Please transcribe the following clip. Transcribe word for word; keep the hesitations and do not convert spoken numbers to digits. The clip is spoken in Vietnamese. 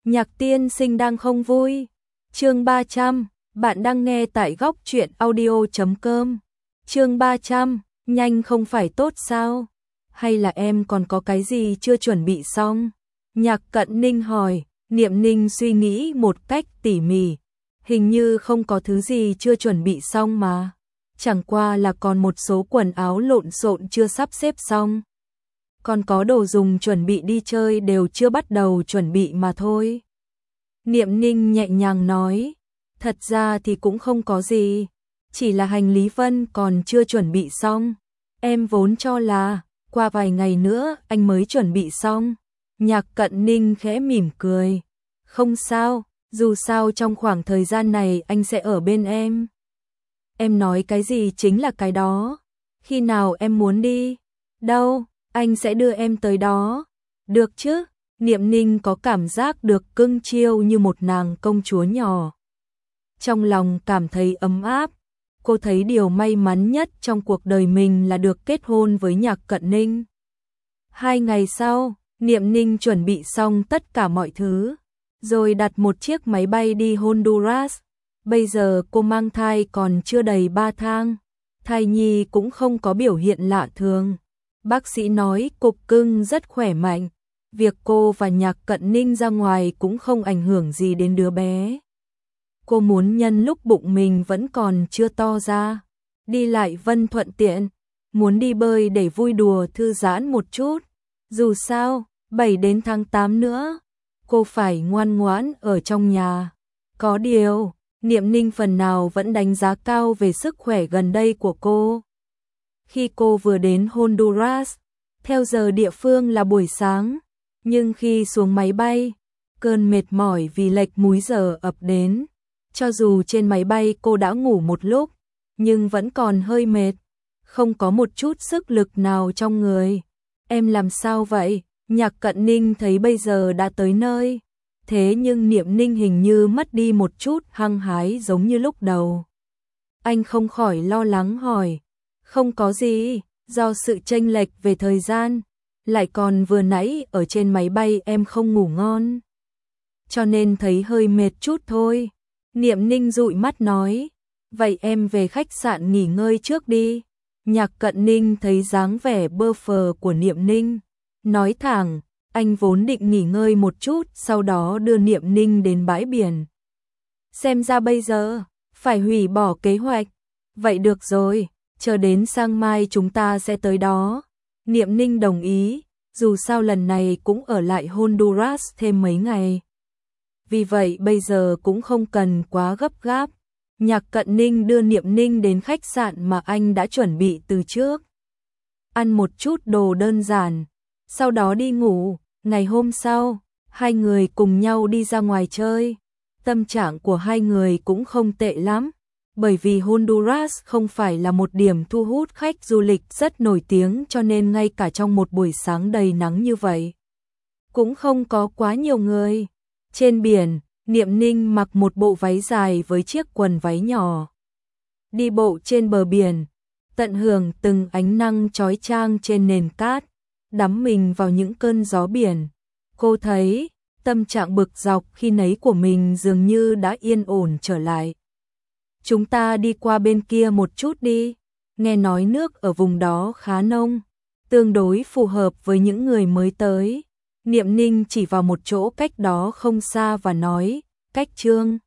Nhạc tiên sinh đang không vui. Chương ba trăm, bạn đang nghe tại góc truyện audio chấm com. Chương ba trăm, nhanh không phải tốt sao? Hay là em còn có cái gì chưa chuẩn bị xong? Nhạc Cận Ninh hỏi. Niệm Ninh suy nghĩ một cách tỉ mỉ. Hình như không có thứ gì chưa chuẩn bị xong mà. Chẳng qua là còn một số quần áo lộn xộn chưa sắp xếp xong. Còn có đồ dùng chuẩn bị đi chơi đều chưa bắt đầu chuẩn bị mà thôi. Niệm Ninh nhẹ nhàng nói. Thật ra thì cũng không có gì. Chỉ là hành lý Vân còn chưa chuẩn bị xong. Em vốn cho là qua vài ngày nữa anh mới chuẩn bị xong. Nhạc Cận Ninh khẽ mỉm cười. Không sao, dù sao trong khoảng thời gian này anh sẽ ở bên em. Em nói cái gì chính là cái đó. Khi nào em muốn đi? Đâu, anh sẽ đưa em tới đó. Được chứ? Niệm Ninh có cảm giác được cưng chiêu như một nàng công chúa nhỏ. Trong lòng cảm thấy ấm áp. Cô thấy điều may mắn nhất trong cuộc đời mình là được kết hôn với Nhạc Cận Ninh. Hai ngày sau, Niệm Ninh chuẩn bị xong tất cả mọi thứ, rồi đặt một chiếc máy bay đi Honduras. Bây giờ cô mang thai còn chưa đầy ba tháng. Thai nhi cũng không có biểu hiện lạ thường. Bác sĩ nói cục cưng rất khỏe mạnh. Việc cô và Nhạc Cận Ninh ra ngoài cũng không ảnh hưởng gì đến đứa bé. Cô muốn nhân lúc bụng mình vẫn còn chưa to ra, đi lại Vân thuận tiện, muốn đi bơi để vui đùa thư giãn một chút. Dù sao, bảy đến tháng tám nữa, cô phải ngoan ngoãn ở trong nhà. Có điều, Niệm Ninh phần nào vẫn đánh giá cao về sức khỏe gần đây của cô. Khi cô vừa đến Honduras, theo giờ địa phương là buổi sáng, nhưng khi xuống máy bay, cơn mệt mỏi vì lệch múi giờ ập đến. Cho dù trên máy bay cô đã ngủ một lúc, nhưng vẫn còn hơi mệt, không có một chút sức lực nào trong người. Em làm sao vậy? Nhạc Cận Ninh thấy bây giờ đã tới nơi, thế nhưng Niệm Ninh hình như mất đi một chút hăng hái giống như lúc đầu. Anh không khỏi lo lắng hỏi. Không có gì, do sự chênh lệch về thời gian, lại còn vừa nãy ở trên máy bay em không ngủ ngon, cho nên thấy hơi mệt chút thôi. Niệm Ninh dụi mắt nói. Vậy em về khách sạn nghỉ ngơi trước đi. Nhạc Cận Ninh thấy dáng vẻ bơ phờ của Niệm Ninh, nói thẳng. Anh vốn định nghỉ ngơi một chút, sau đó đưa Niệm Ninh đến bãi biển. Xem ra bây giờ phải hủy bỏ kế hoạch. Vậy được rồi, chờ đến sang mai chúng ta sẽ tới đó. Niệm Ninh đồng ý, dù sao lần này cũng ở lại Honduras thêm mấy ngày. Vì vậy bây giờ cũng không cần quá gấp gáp. Nhạc Cận Ninh đưa Niệm Ninh đến khách sạn mà anh đã chuẩn bị từ trước. Ăn một chút đồ đơn giản, sau đó đi ngủ. Ngày hôm sau, hai người cùng nhau đi ra ngoài chơi. Tâm trạng của hai người cũng không tệ lắm, bởi vì Honduras không phải là một điểm thu hút khách du lịch rất nổi tiếng, cho nên ngay cả trong một buổi sáng đầy nắng như vậy, cũng không có quá nhiều người. Trên biển, Niệm Ninh mặc một bộ váy dài với chiếc quần váy nhỏ. Đi bộ trên bờ biển, tận hưởng từng ánh nắng chói chang trên nền cát, đắm mình vào những cơn gió biển. Cô thấy tâm trạng bực dọc khi nấy của mình dường như đã yên ổn trở lại. Chúng ta đi qua bên kia một chút đi. Nghe nói nước ở vùng đó khá nông, tương đối phù hợp với những người mới tới. Niệm Ninh chỉ vào một chỗ cách đó không xa và nói. Cách Trương